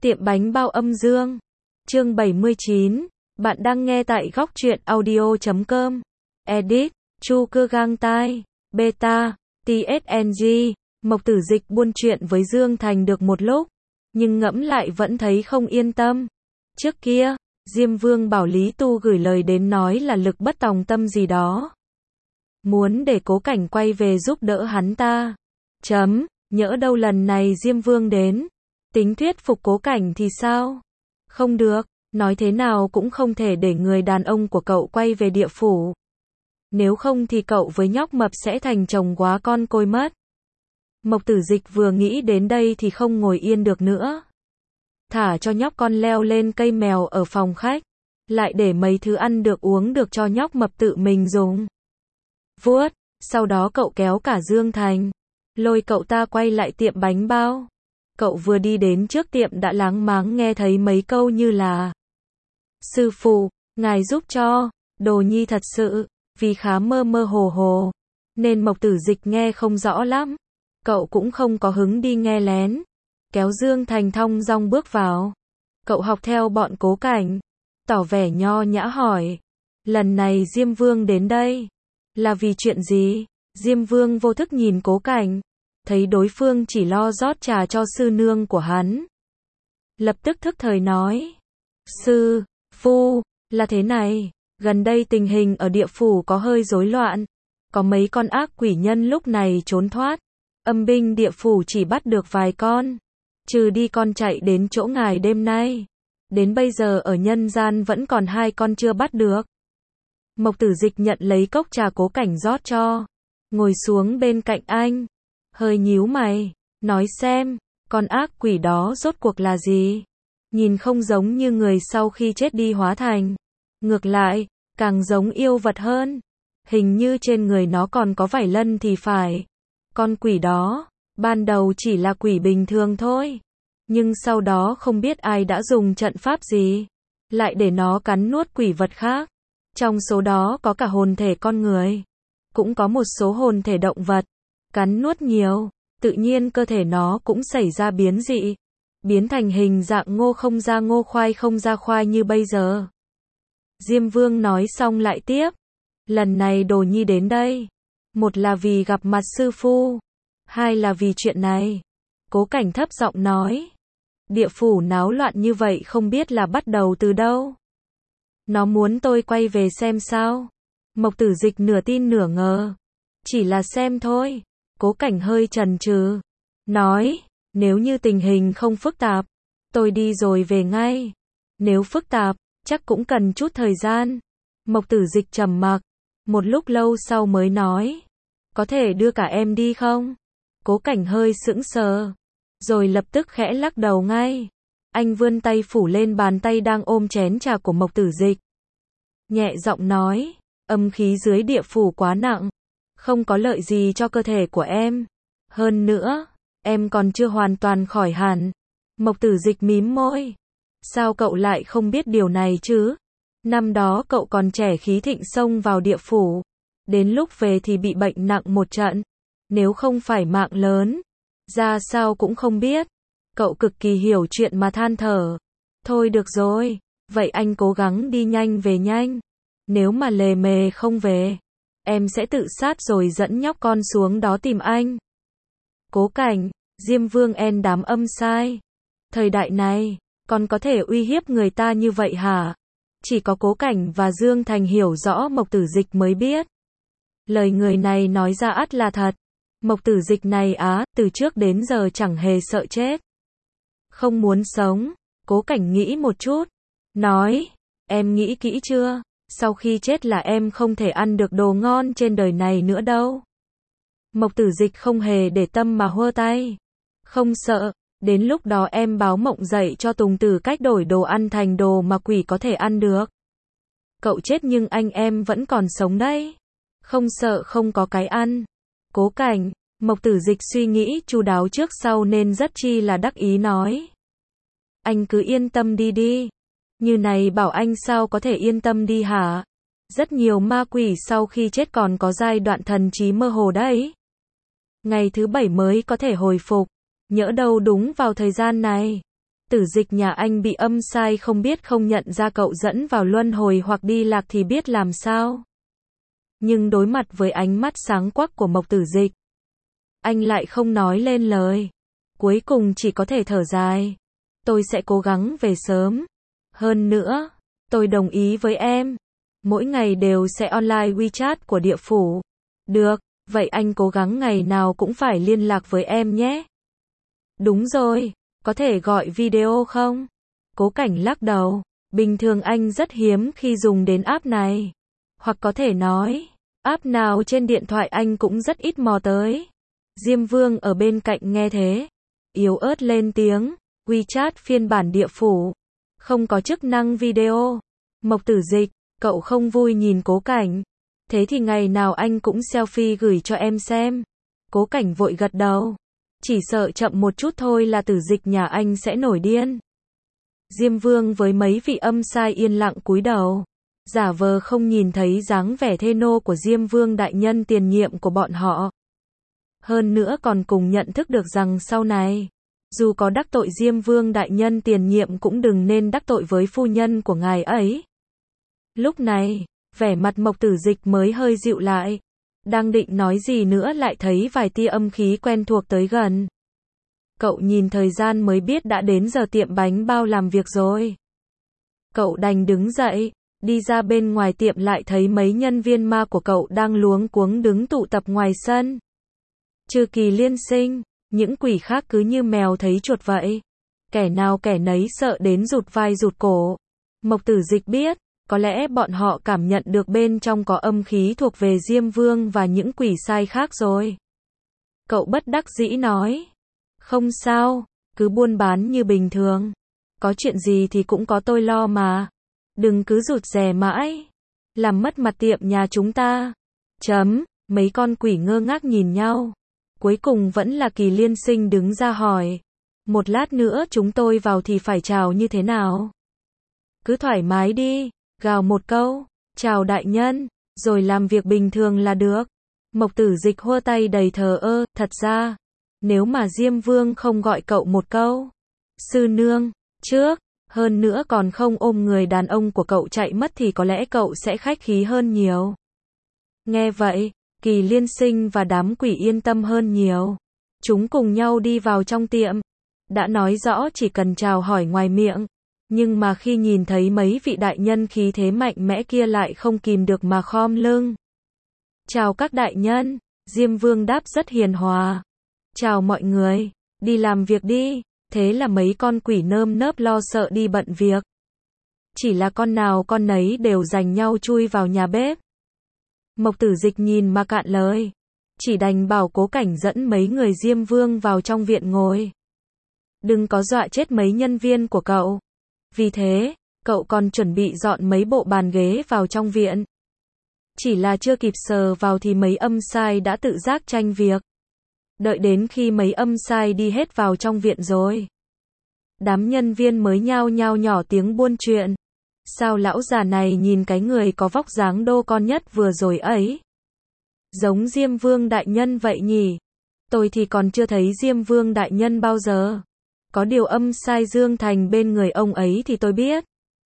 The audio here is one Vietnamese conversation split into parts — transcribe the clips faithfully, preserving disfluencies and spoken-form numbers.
Tiệm bánh bao âm dương. Chương bảy mươi chín. Bạn đang nghe tại góc truyện audio chấm com. Edit. Chu Cư Gang Tai. Beta. tê ét en giê. Mộc Tử Dịch buôn chuyện với Dương Thành được một lúc, nhưng ngẫm lại vẫn thấy không yên tâm. Trước kia, Diêm Vương bảo Lý Tu gửi lời đến nói là lực bất tòng tâm gì đó, muốn để Cố Cảnh quay về giúp đỡ hắn ta. Chấm, nhỡ đâu lần này Diêm Vương đến, tính thuyết phục Cố Cảnh thì sao? Không được, nói thế nào cũng không thể để người đàn ông của cậu quay về địa phủ. Nếu không thì cậu với nhóc mập sẽ thành chồng quá con côi mất. Mộc Tử Dịch vừa nghĩ đến đây thì không ngồi yên được nữa. Thả cho nhóc con leo lên cây mèo ở phòng khách, lại để mấy thứ ăn được uống được cho nhóc mập tự mình dùng. Vuốt, sau đó cậu kéo cả Dương Thành, lôi cậu ta quay lại tiệm bánh bao. Cậu vừa đi đến trước tiệm đã láng máng nghe thấy mấy câu như là: "Sư phụ, ngài giúp cho, đồ nhi thật sự", vì khá mơ mơ hồ hồ, nên Mộc Tử Dịch nghe không rõ lắm. Cậu cũng không có hứng đi nghe lén, kéo Dương Thành thong dong bước vào. Cậu học theo bọn Cố Cảnh, tỏ vẻ nho nhã hỏi: "Lần này Diêm Vương đến đây, là vì chuyện gì?" Diêm Vương vô thức nhìn Cố Cảnh, thấy đối phương chỉ lo rót trà cho sư nương của hắn. Lập tức thức thời nói: "Sư phụ, là thế này, gần đây tình hình ở địa phủ có hơi rối loạn, có mấy con ác quỷ nhân lúc này trốn thoát. Âm binh địa phủ chỉ bắt được vài con, trừ đi con chạy đến chỗ ngài đêm nay. Đến bây giờ ở nhân gian vẫn còn hai con chưa bắt được." Mộc Tử Dịch nhận lấy cốc trà Cố Cảnh rót cho, ngồi xuống bên cạnh anh, hơi nhíu mày, nói: "Xem, con ác quỷ đó rốt cuộc là gì? Nhìn không giống như người sau khi chết đi hóa thành, ngược lại, càng giống yêu vật hơn. Hình như trên người nó còn có vảy lân thì phải. Con quỷ đó, ban đầu chỉ là quỷ bình thường thôi, nhưng sau đó không biết ai đã dùng trận pháp gì, lại để nó cắn nuốt quỷ vật khác. Trong số đó có cả hồn thể con người, cũng có một số hồn thể động vật. Cắn nuốt nhiều, tự nhiên cơ thể nó cũng xảy ra biến dị, biến thành hình dạng ngô không ra ngô khoai không ra khoai như bây giờ." Diêm Vương nói xong lại tiếp: "Lần này đồ nhi đến đây, một là vì gặp mặt sư phụ, hai là vì chuyện này." Cố Cảnh thấp giọng nói: "Địa phủ náo loạn như vậy không biết là bắt đầu từ đâu? Nó muốn tôi quay về xem sao?" Mộc Tử Dịch nửa tin nửa ngờ: "Chỉ là xem thôi." Cố Cảnh hơi chần chừ, nói: "Nếu như tình hình không phức tạp, tôi đi rồi về ngay. Nếu phức tạp, chắc cũng cần chút thời gian." Mộc Tử Dịch trầm mặc, một lúc lâu sau mới nói: "Có thể đưa cả em đi không?" Cố Cảnh hơi sững sờ, rồi lập tức khẽ lắc đầu ngay. Anh vươn tay phủ lên bàn tay đang ôm chén trà của Mộc Tử Dịch, nhẹ giọng nói: "Âm khí dưới địa phủ quá nặng, không có lợi gì cho cơ thể của em. Hơn nữa, em còn chưa hoàn toàn khỏi hẳn." Mộc Tử Dịch mím môi: "Sao cậu lại không biết điều này chứ? Năm đó cậu còn trẻ khí thịnh xông vào địa phủ, đến lúc về thì bị bệnh nặng một trận, nếu không phải mạng lớn, ra sao cũng không biết." Cậu cực kỳ hiểu chuyện mà than thở: "Thôi được rồi, vậy anh cố gắng đi nhanh về nhanh. Nếu mà lề mề không về, em sẽ tự sát rồi dẫn nhóc con xuống đó tìm anh." Cố Cảnh, Diêm Vương en đám âm sai. Thời đại này, còn có thể uy hiếp người ta như vậy hả? Chỉ có Cố Cảnh và Dương Thành hiểu rõ Mộc Tử Dịch mới biết. Lời người này nói ra ắt là thật. Mộc Tử Dịch này á, từ trước đến giờ chẳng hề sợ chết, không muốn sống. Cố Cảnh nghĩ một chút, nói: "Em nghĩ kỹ chưa? Sau khi chết là em không thể ăn được đồ ngon trên đời này nữa đâu." Mộc Tử Dịch không hề để tâm mà hơ tay: "Không sợ, đến lúc đó em báo mộng dậy cho Tùng Tử cách đổi đồ ăn thành đồ mà quỷ có thể ăn được. Cậu chết nhưng anh em vẫn còn sống đấy, không sợ không có cái ăn." Cố Cảnh, Mộc Tử Dịch suy nghĩ chu đáo trước sau nên rất chi là đắc ý nói: "Anh cứ yên tâm đi đi." Như này bảo anh sao có thể yên tâm đi hả? Rất nhiều ma quỷ sau khi chết còn có giai đoạn thần trí mơ hồ đấy. Ngày thứ bảy mới có thể hồi phục, nhỡ đâu đúng vào thời gian này. Tử dịch nhà anh bị âm sai không biết không nhận ra cậu dẫn vào luân hồi hoặc đi lạc thì biết làm sao. Nhưng đối mặt với ánh mắt sáng quắc của Mộc Tử Dịch, anh lại không nói lên lời. Cuối cùng chỉ có thể thở dài. Tôi sẽ cố gắng về sớm. Hơn nữa, tôi đồng ý với em. Mỗi ngày đều sẽ online WeChat của địa phủ. Được, vậy anh cố gắng ngày nào cũng phải liên lạc với em nhé. Đúng rồi, có thể gọi video không? Cố Cảnh lắc đầu. Bình thường anh rất hiếm khi dùng đến app này. Hoặc có thể nói, app nào trên điện thoại anh cũng rất ít mò tới. Diêm Vương ở bên cạnh nghe thế, yếu ớt lên tiếng, WeChat phiên bản địa phủ, không có chức năng video. Mộc Tử Dịch, cậu không vui nhìn Cố Cảnh. Thế thì ngày nào anh cũng selfie gửi cho em xem. Cố Cảnh vội gật đầu. Chỉ sợ chậm một chút thôi là Tử Dịch nhà anh sẽ nổi điên. Diêm Vương với mấy vị âm sai yên lặng cúi đầu, giả vờ không nhìn thấy dáng vẻ thê nô của Diêm Vương đại nhân tiền nhiệm của bọn họ. Hơn nữa còn cùng nhận thức được rằng sau này, dù có đắc tội Diêm Vương đại nhân tiền nhiệm cũng đừng nên đắc tội với phu nhân của ngài ấy. Lúc này, vẻ mặt Mộc Tử Dịch mới hơi dịu lại. Đang định nói gì nữa lại thấy vài tia âm khí quen thuộc tới gần. Cậu nhìn thời gian mới biết đã đến giờ tiệm bánh bao làm việc rồi. Cậu đành đứng dậy, đi ra bên ngoài tiệm lại thấy mấy nhân viên ma của cậu đang luống cuống đứng tụ tập ngoài sân. Trừ Kỳ Liên Sinh, những quỷ khác cứ như mèo thấy chuột vậy. Kẻ nào kẻ nấy sợ đến rụt vai rụt cổ. Mộc Tử Dịch biết, có lẽ bọn họ cảm nhận được bên trong có âm khí thuộc về Diêm Vương và những quỷ sai khác rồi. Cậu bất đắc dĩ nói. Không sao, cứ buôn bán như bình thường. Có chuyện gì thì cũng có tôi lo mà. Đừng cứ rụt rè mãi. Làm mất mặt tiệm nhà chúng ta. Chấm, mấy con quỷ ngơ ngác nhìn nhau. Cuối cùng vẫn là Kỳ Liên Sinh đứng ra hỏi. Một lát nữa chúng tôi vào thì phải chào như thế nào? Cứ thoải mái đi, gào một câu, chào đại nhân, rồi làm việc bình thường là được. Mộc Tử Dịch hô tay đầy thờ ơ, thật ra, nếu mà Diêm Vương không gọi cậu một câu, sư nương, trước, hơn nữa còn không ôm người đàn ông của cậu chạy mất thì có lẽ cậu sẽ khách khí hơn nhiều. Nghe vậy, Kỳ Liên Sinh và đám quỷ yên tâm hơn nhiều. Chúng cùng nhau đi vào trong tiệm. Đã nói rõ chỉ cần chào hỏi ngoài miệng. Nhưng mà khi nhìn thấy mấy vị đại nhân khí thế mạnh mẽ kia lại không kìm được mà khom lưng. Chào các đại nhân, Diêm Vương đáp rất hiền hòa. Chào mọi người, đi làm việc đi. Thế là mấy con quỷ nơm nớp lo sợ đi bận việc. Chỉ là con nào con nấy đều giành nhau chui vào nhà bếp. Mộc Tử Dịch nhìn mà cạn lời. Chỉ đành bảo Cố Cảnh dẫn mấy người Diêm Vương vào trong viện ngồi. Đừng có dọa chết mấy nhân viên của cậu. Vì thế, cậu còn chuẩn bị dọn mấy bộ bàn ghế vào trong viện. Chỉ là chưa kịp sờ vào thì mấy âm sai đã tự giác tranh việc. Đợi đến khi mấy âm sai đi hết vào trong viện rồi, đám nhân viên mới nhao nhao nhỏ tiếng buôn chuyện. Sao lão già này nhìn cái người có vóc dáng đô con nhất vừa rồi ấy? Giống Diêm Vương đại nhân vậy nhỉ? Tôi thì còn chưa thấy Diêm Vương đại nhân bao giờ. Có điều âm sai Dương Thành bên người ông ấy thì tôi biết.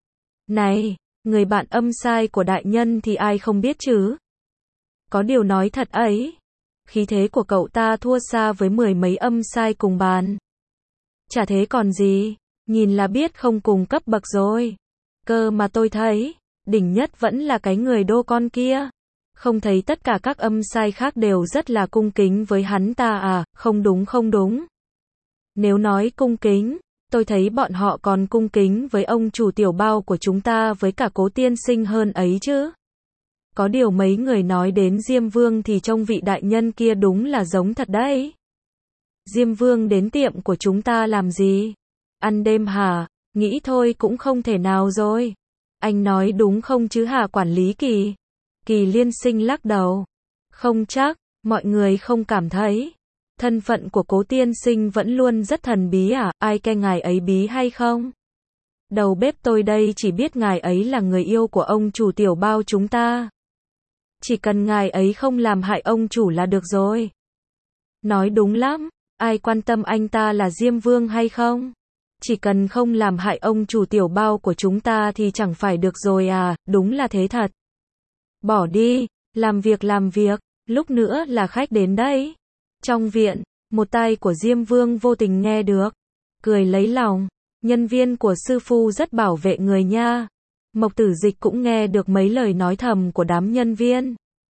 Này, người bạn âm sai của đại nhân thì ai không biết chứ? Có điều nói thật ấy, khí thế của cậu ta thua xa với mười mấy âm sai cùng bàn. Chả thế còn gì, nhìn là biết không cùng cấp bậc rồi. Cơ mà tôi thấy, đỉnh nhất vẫn là cái người đô con kia. Không thấy tất cả các âm sai khác đều rất là cung kính với hắn ta à? Không đúng không đúng. Nếu nói cung kính, tôi thấy bọn họ còn cung kính với ông chủ tiểu bao của chúng ta với cả Cố tiên sinh hơn ấy chứ. Có điều mấy người nói đến Diêm Vương thì trông vị đại nhân kia đúng là giống thật đấy. Diêm Vương đến tiệm của chúng ta làm gì? Ăn đêm hả? Nghĩ thôi cũng không thể nào rồi. Anh nói đúng không chứ hả quản lý Kỳ? Kỳ Liên Sinh lắc đầu. Không chắc, mọi người không cảm thấy. Thân phận của Cố tiên sinh vẫn luôn rất thần bí à? Ai ke ngài ấy bí hay không? Đầu bếp tôi đây chỉ biết ngài ấy là người yêu của ông chủ tiểu bao chúng ta. Chỉ cần ngài ấy không làm hại ông chủ là được rồi. Nói đúng lắm, ai quan tâm anh ta là Diêm Vương hay không? Chỉ cần không làm hại ông chủ tiểu bao của chúng ta thì chẳng phải được rồi à, đúng là thế thật. Bỏ đi, làm việc làm việc, lúc nữa là khách đến đấy. Trong viện, một tay của Diêm Vương vô tình nghe được, cười lấy lòng, nhân viên của sư phụ rất bảo vệ người nha. Mộc Tử Dịch cũng nghe được mấy lời nói thầm của đám nhân viên.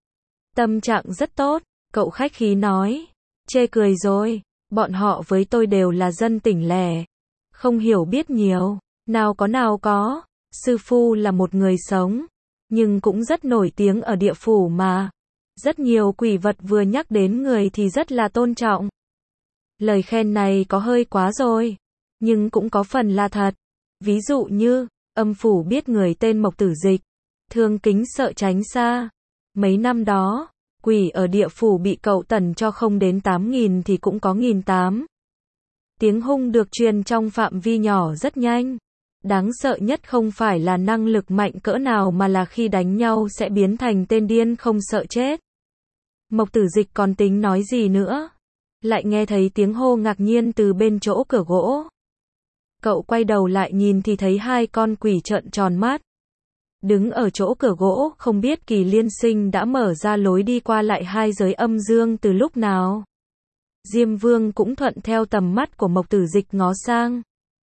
Tâm trạng rất tốt, cậu khách khí nói, chê cười rồi, bọn họ với tôi đều là dân tỉnh lẻ, không hiểu biết nhiều, nào có nào có, sư phụ là một người sống, nhưng cũng rất nổi tiếng ở địa phủ mà. Rất nhiều quỷ vật vừa nhắc đến người thì rất là tôn trọng. Lời khen này có hơi quá rồi, nhưng cũng có phần là thật. Ví dụ như, âm phủ biết người tên Mộc Tử Dịch, thường kính sợ tránh xa. Mấy năm đó, quỷ ở địa phủ bị cậu tẩn cho không đến tám nghìn thì cũng có nghìn tám. Tiếng hung được truyền trong phạm vi nhỏ rất nhanh. Đáng sợ nhất không phải là năng lực mạnh cỡ nào mà là khi đánh nhau sẽ biến thành tên điên không sợ chết. Mộc Tử Dịch còn tính nói gì nữa, lại nghe thấy tiếng hô ngạc nhiên từ bên chỗ cửa gỗ. Cậu quay đầu lại nhìn thì thấy hai con quỷ trợn tròn mắt. Đứng ở chỗ cửa gỗ, không biết Kỳ Liên Sinh đã mở ra lối đi qua lại hai giới âm dương từ lúc nào. Diêm Vương cũng thuận theo tầm mắt của Mộc Tử Dịch ngó sang.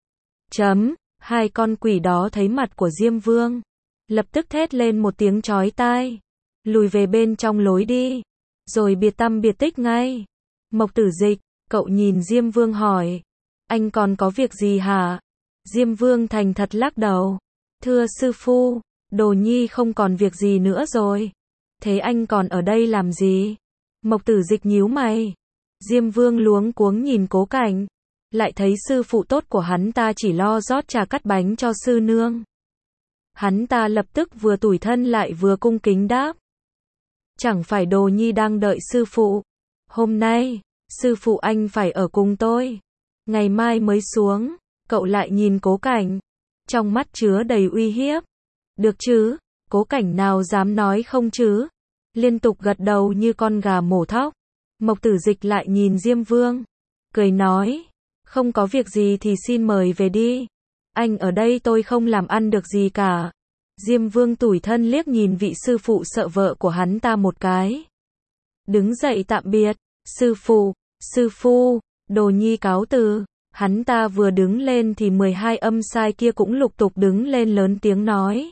Chấm, hai con quỷ đó thấy mặt của Diêm Vương, lập tức thét lên một tiếng chói tai, lùi về bên trong lối đi, rồi biệt tăm biệt tích ngay. Mộc Tử Dịch, cậu nhìn Diêm Vương hỏi, anh còn có việc gì hả? Diêm Vương thành thật lắc đầu, thưa sư phụ, Đồ Nhi không còn việc gì nữa rồi. Thế anh còn ở đây làm gì? Mộc Tử Dịch nhíu mày. Diêm Vương luống cuống nhìn Cố Cảnh, lại thấy sư phụ tốt của hắn ta chỉ lo rót trà cắt bánh cho sư nương. Hắn ta lập tức vừa tủi thân lại vừa cung kính đáp. Chẳng phải Đồ Nhi đang đợi sư phụ. Hôm nay, sư phụ anh phải ở cùng tôi. Ngày mai mới xuống. Cậu lại nhìn Cố Cảnh, trong mắt chứa đầy uy hiếp. Được chứ, Cố Cảnh nào dám nói không chứ. Liên tục gật đầu như con gà mổ thóc. Mộc Tử Dịch lại nhìn Diêm Vương, cười nói, không có việc gì thì xin mời về đi. Anh ở đây tôi không làm ăn được gì cả. Diêm Vương tủi thân liếc nhìn vị sư phụ sợ vợ của hắn ta một cái. Đứng dậy tạm biệt, sư phụ, sư phụ, Đồ Nhi cáo từ. Hắn ta vừa đứng lên thì mười hai âm sai kia cũng lục tục đứng lên lớn tiếng nói.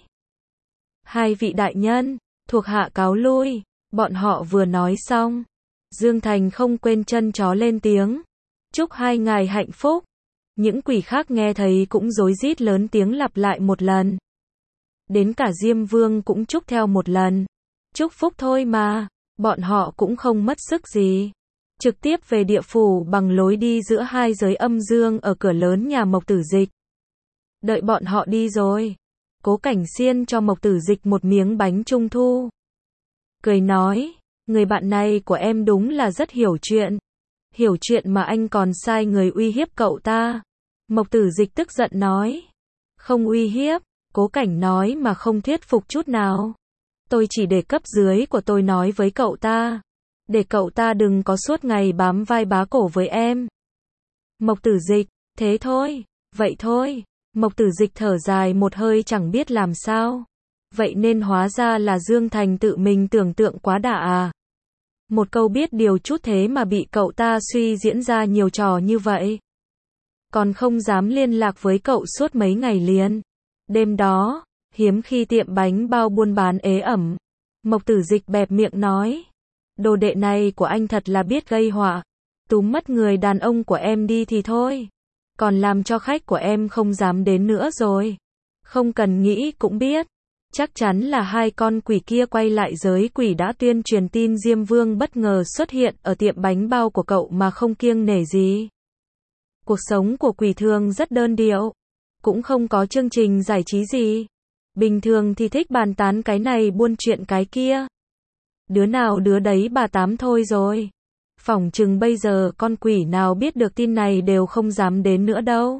Hai vị đại nhân, thuộc hạ cáo lui. Bọn họ vừa nói xong, Dương Thành không quên chân chó lên tiếng. Chúc hai ngài hạnh phúc. Những quỷ khác nghe thấy cũng rối rít lớn tiếng lặp lại một lần. Đến cả Diêm Vương cũng chúc theo một lần. Chúc phúc thôi mà, bọn họ cũng không mất sức gì. Trực tiếp về địa phủ bằng lối đi giữa hai giới âm dương ở cửa lớn nhà Mộc Tử Dịch. Đợi bọn họ đi rồi, Cố Cảnh xiên cho Mộc Tử Dịch một miếng bánh trung thu. Cười nói, người bạn này của em đúng là rất hiểu chuyện. Hiểu chuyện mà anh còn sai người uy hiếp cậu ta. Mộc Tử Dịch tức giận nói. Không uy hiếp, Cố Cảnh nói mà không thuyết phục chút nào. Tôi chỉ để cấp dưới của tôi nói với cậu ta. Để cậu ta đừng có suốt ngày bám vai bá cổ với em. Mộc Tử Dịch, thế thôi, vậy thôi. Mộc Tử Dịch thở dài một hơi chẳng biết làm sao. Vậy nên hóa ra là Dương Thành tự mình tưởng tượng quá đà à. Một câu biết điều chút thế mà bị cậu ta suy diễn ra nhiều trò như vậy. Còn không dám liên lạc với cậu suốt mấy ngày liền. Đêm đó, hiếm khi tiệm bánh bao buôn bán ế ẩm. Mộc Tử Dịch bẹp miệng nói. Đồ đệ này của anh thật là biết gây họa. Túm mất người đàn ông của em đi thì thôi. Còn làm cho khách của em không dám đến nữa rồi. Không cần nghĩ cũng biết. Chắc chắn là hai con quỷ kia quay lại giới quỷ đã tuyên truyền tin Diêm Vương bất ngờ xuất hiện ở tiệm bánh bao của cậu mà không kiêng nể gì. Cuộc sống của quỷ thường rất đơn điệu. Cũng không có chương trình giải trí gì. Bình thường thì thích bàn tán cái này buôn chuyện cái kia. Đứa nào đứa đấy bà tám thôi rồi. Phỏng chừng bây giờ con quỷ nào biết được tin này đều không dám đến nữa đâu.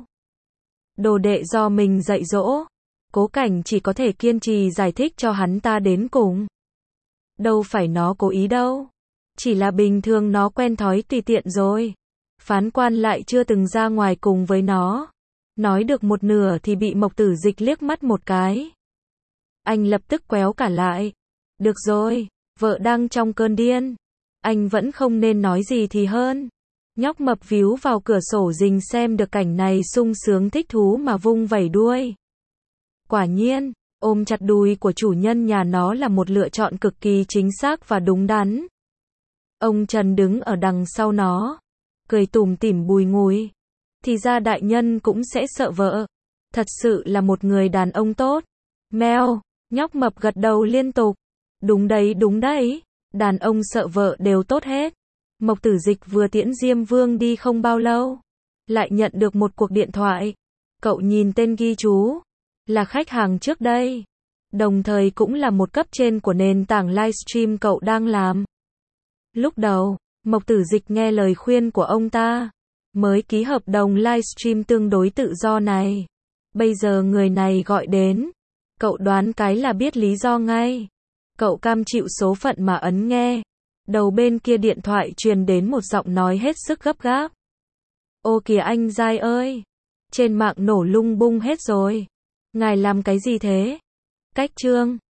Đồ đệ do mình dạy dỗ. Cố Cảnh chỉ có thể kiên trì giải thích cho hắn ta đến cùng. Đâu phải nó cố ý đâu. Chỉ là bình thường nó quen thói tùy tiện rồi. Phán quan lại chưa từng ra ngoài cùng với nó. Nói được một nửa thì bị Mộc Tử Dịch liếc mắt một cái. Anh lập tức quéo cả lại. Được rồi, vợ đang trong cơn điên. Anh vẫn không nên nói gì thì hơn. Nhóc mập víu vào cửa sổ rình xem được cảnh này sung sướng thích thú mà vung vẩy đuôi. Quả nhiên, ôm chặt đùi của chủ nhân nhà nó là một lựa chọn cực kỳ chính xác và đúng đắn. Ông Trần đứng ở đằng sau nó, cười tủm tỉm bùi ngùi. Thì ra đại nhân cũng sẽ sợ vợ. Thật sự là một người đàn ông tốt. Mèo, nhóc mập gật đầu liên tục. Đúng đấy đúng đấy, đàn ông sợ vợ đều tốt hết. Mộc Tử Dịch vừa tiễn Diêm Vương đi không bao lâu, lại nhận được một cuộc điện thoại. Cậu nhìn tên ghi chú, là khách hàng trước đây, đồng thời cũng là một cấp trên của nền tảng livestream cậu đang làm. Lúc đầu, Mộc Tử Dịch nghe lời khuyên của ông ta, mới ký hợp đồng livestream tương đối tự do này. Bây giờ người này gọi đến, cậu đoán cái là biết lý do ngay. Cậu cam chịu số phận mà ấn nghe. Đầu bên kia điện thoại truyền đến một giọng nói hết sức gấp gáp. Ô kìa anh giai ơi, trên mạng nổ lung bung hết rồi. Ngài làm cái gì thế? Cách chương